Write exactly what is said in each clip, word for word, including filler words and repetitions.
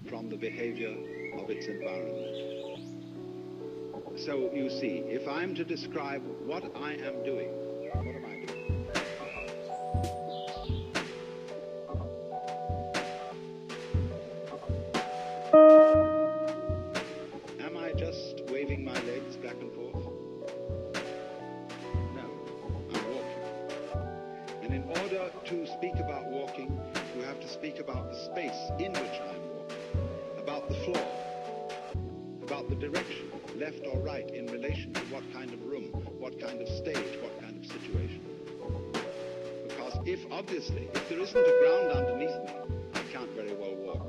from the behavior of its environment. So, you see, if I'm to describe what I am doing, what am I doing? Am I just waving my legs back and forth? No, I'm walking. And in order to speak about walking, you have to speak about the space in which I'm walking, about the floor, about the direction, left or right, in relation to what kind of room, what kind of stage, what kind of situation. Because if, obviously, if there isn't a ground underneath me, I can't very well walk.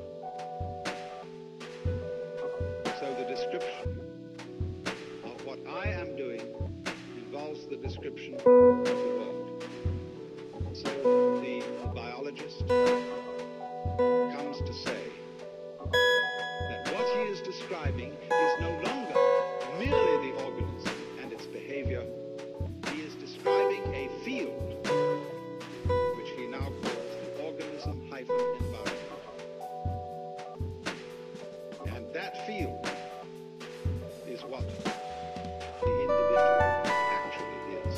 So the description of what I am doing involves the description of the world. So the biologist comes to say that what he is describing is no longer merely the organism and its behavior. He is describing a field, which he now calls the organism-environment. And that field is what the individual actually is.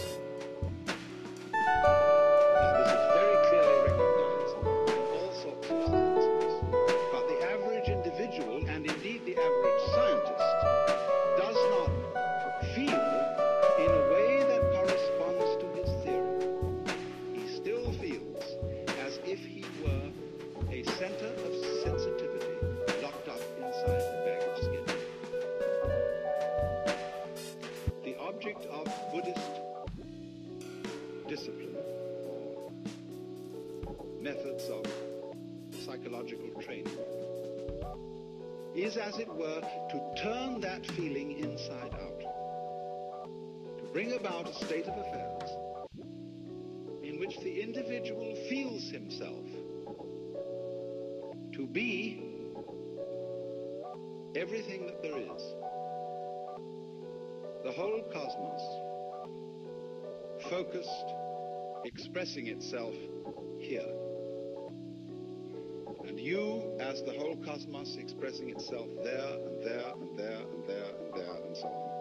Now, this is very clearly recognized in all sorts of sciences. But the average individual, and indeed the average scientist, does not feel in a way that corresponds to his theory. He still feels as if he were a center of sensitivity locked up inside the bag of skin. The object of Buddhist discipline, or methods of psychological training, is, as it were, to turn that feeling inside out, to bring about a state of affairs in which the individual feels himself to be everything that there is, the whole cosmos, focused, expressing itself here. And you, as the whole cosmos, expressing itself there and there and there and there and there and so on.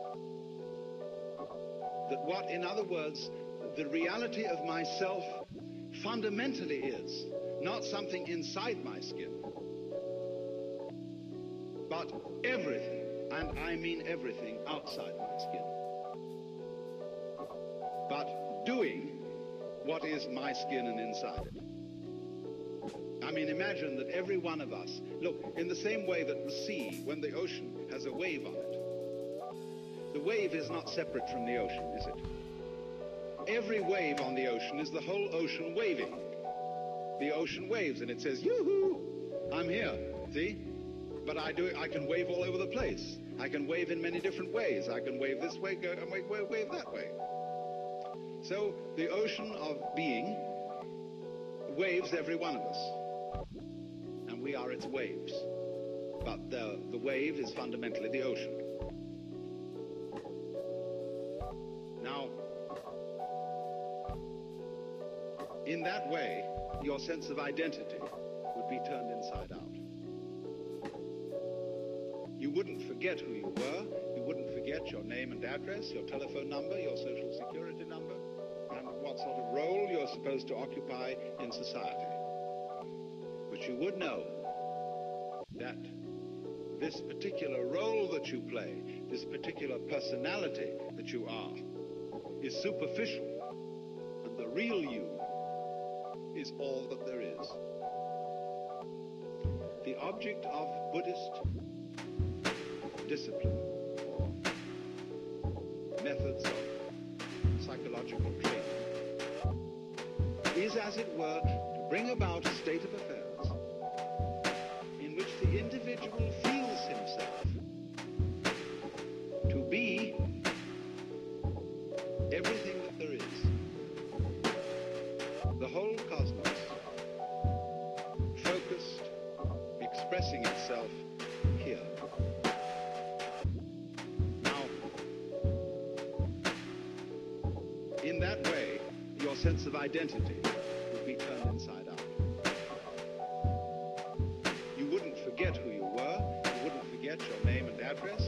That what, in other words, the reality of myself fundamentally is not something inside my skin, but everything, and I mean everything, outside my skin. But doing what is my skin and inside it. I mean, imagine that every one of us, look, in the same way that the sea, when the ocean has a wave on it, the wave is not separate from the ocean, is it? Every wave on the ocean is the whole ocean waving. The ocean waves and it says, yoo-hoo, I'm here, see? But I do. I can wave all over the place. I can wave in many different ways. I can wave this way, go and wave, wave, wave that way. So the ocean of being waves every one of us. And we are its waves. But the, the wave is fundamentally the ocean. Now, in that way, your sense of identity would be turned inside out. You wouldn't forget who you were. You wouldn't forget your name and address, your telephone number, your social security number, and what sort of role you're supposed to occupy in society. But you would know that this particular role that you play, this particular personality that you are, is superficial, and the real you is all that there is. The object of Buddhist discipline, or methods of psychological training, is, as it were, to bring about a state of affairs in which the individual feels himself to be everything that there is, the whole cosmos, focused, expressing itself here. Now, in that way, your sense of identity would be turned inside out. You wouldn't forget address